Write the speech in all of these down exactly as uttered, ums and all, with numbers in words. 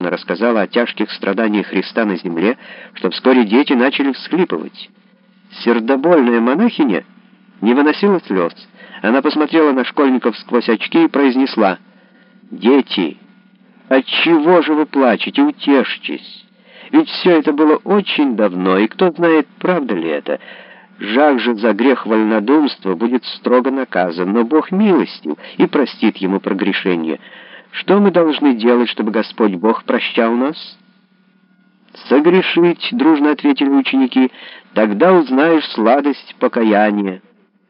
она рассказала о тяжких страданиях Христа на земле, что вскоре дети начали всхлипывать. Сердобольная монахиня не выносила слез. Она посмотрела на школьников сквозь очки и произнесла: «Дети, отчего же вы плачете? Утешьтесь. Ведь все это было очень давно, и кто знает, правда ли это. Жак же за грех вольнодумства будет строго наказан, но Бог милостив и простит ему прогрешение. Что мы должны делать, чтобы Господь Бог прощал нас?» «Согрешить», — дружно ответили ученики, — «тогда узнаешь сладость покаяния».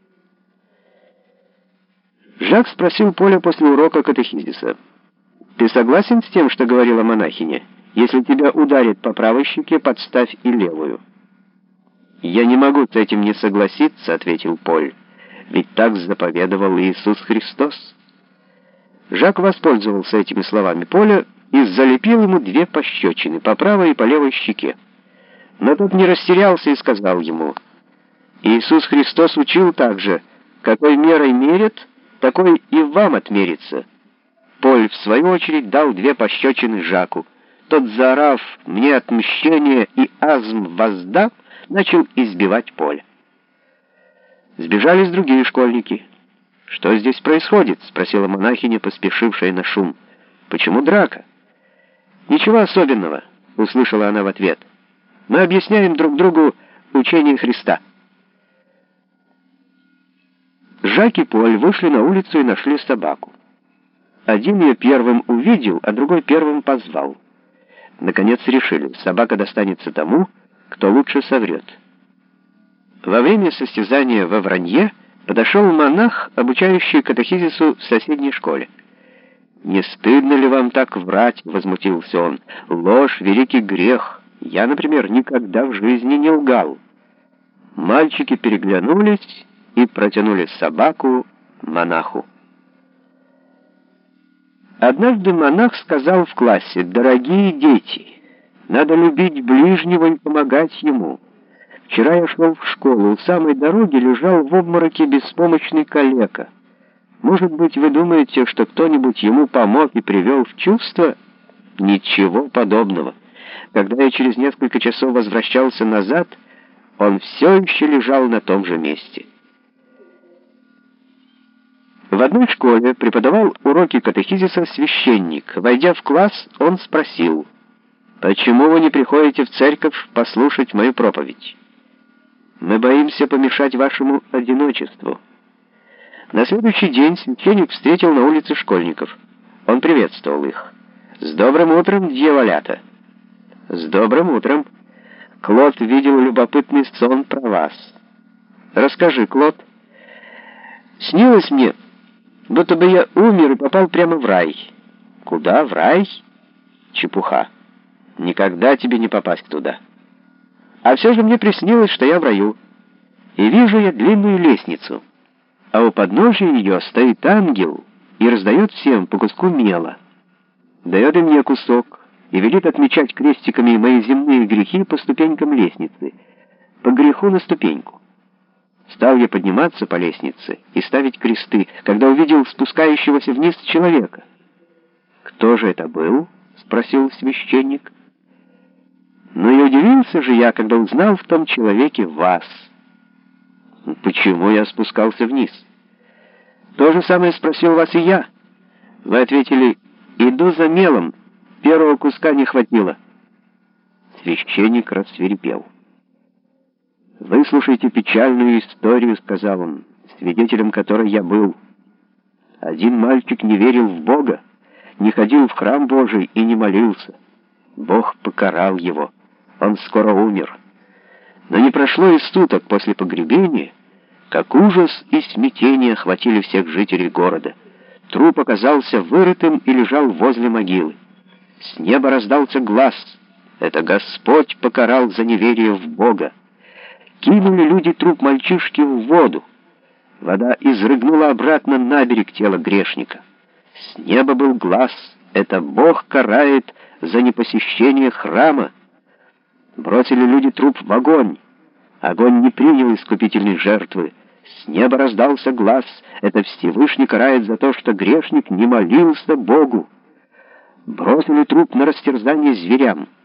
Жак спросил Поля после урока катехизиса: «Ты согласен с тем, что говорила монахиня? Если тебя ударит по правой щеке, подставь и левую». «Я не могу с этим не согласиться», — ответил Поль, «ведь так заповедовал Иисус Христос». Жак воспользовался этими словами Поля и залепил ему две пощечины, по правой и по левой щеке. Но тот не растерялся и сказал ему: «Иисус Христос учил также: какой мерой мерят, такой и вам отмерится». Поль, в свою очередь, дал две пощечины Жаку. Тот, заорав «мне отмщение» и «азм воздав», начал избивать Поля. Сбежались другие школьники. «Что здесь происходит?» — спросила монахиня, поспешившая на шум. «Почему драка?» «Ничего особенного», — услышала она в ответ. «Мы объясняем друг другу учение Христа». Жак и Поль вышли на улицу и нашли собаку. Один ее первым увидел, а другой первым позвал. Наконец решили: собака достанется тому, кто лучше соврет. Во время состязания во вранье подошел монах, обучающий катехизису в соседней школе. «Не стыдно ли вам так врать?» — возмутился он. «Ложь — великий грех. Я, например, никогда в жизни не лгал». Мальчики переглянулись и протянули собаку монаху. Однажды монах сказал в классе: «Дорогие дети, надо любить ближнего и помогать ему. Вчера я шел в школу, у самой дороги лежал в обмороке беспомощный калека. Может быть, вы думаете, что кто-нибудь ему помог и привел в чувство? Ничего подобного. Когда я через несколько часов возвращался назад, он все еще лежал на том же месте». В одной школе преподавал уроки катехизиса священник. Войдя в класс, он спросил: «Почему вы не приходите в церковь послушать мою проповедь?» «Мы боимся помешать вашему одиночеству». На следующий день священник встретил на улице школьников. Он приветствовал их: «С добрым утром, дьяволята!» «С добрым утром! Клод видел любопытный сон про вас». «Расскажи, Клод». «Снилось мне, будто бы я умер и попал прямо в рай». «Куда? В рай?» «Чепуха. Никогда тебе не попасть туда». «А все же мне приснилось, что я в раю. И вижу я длинную лестницу, а у подножия ее стоит ангел и раздает всем по куску мела. Дает и мне кусок и велит отмечать крестиками мои земные грехи по ступенькам лестницы, по греху на ступеньку. Стал я подниматься по лестнице и ставить кресты, когда увидел спускающегося вниз человека». «Кто же это был?» — спросил священник. «Ну и удивился же я, когда узнал в том человеке вас». «Почему я спускался вниз?» «То же самое спросил вас и я. Вы ответили: иду за мелом, первого куска не хватило». Священник рассвирепел. «Выслушайте печальную историю», — сказал он, свидетелем которой я был. «Один мальчик не верил в Бога, не ходил в храм Божий и не молился. Бог покарал его. Он скоро умер. Но не прошло и суток после погребения, как ужас и смятение охватили всех жителей города. Труп оказался вырытым и лежал возле могилы. С неба раздался глас: это Господь покарал за неверие в Бога. Кинули люди труп мальчишки в воду. Вода изрыгнула обратно на берег тело грешника. С неба был глас: это Бог карает за непосещение храма. Бросили люди труп в огонь. Огонь не принял искупительной жертвы. С неба раздался глас: это Всевышний карает за то, что грешник не молился Богу. бросили труп на растерзание зверям.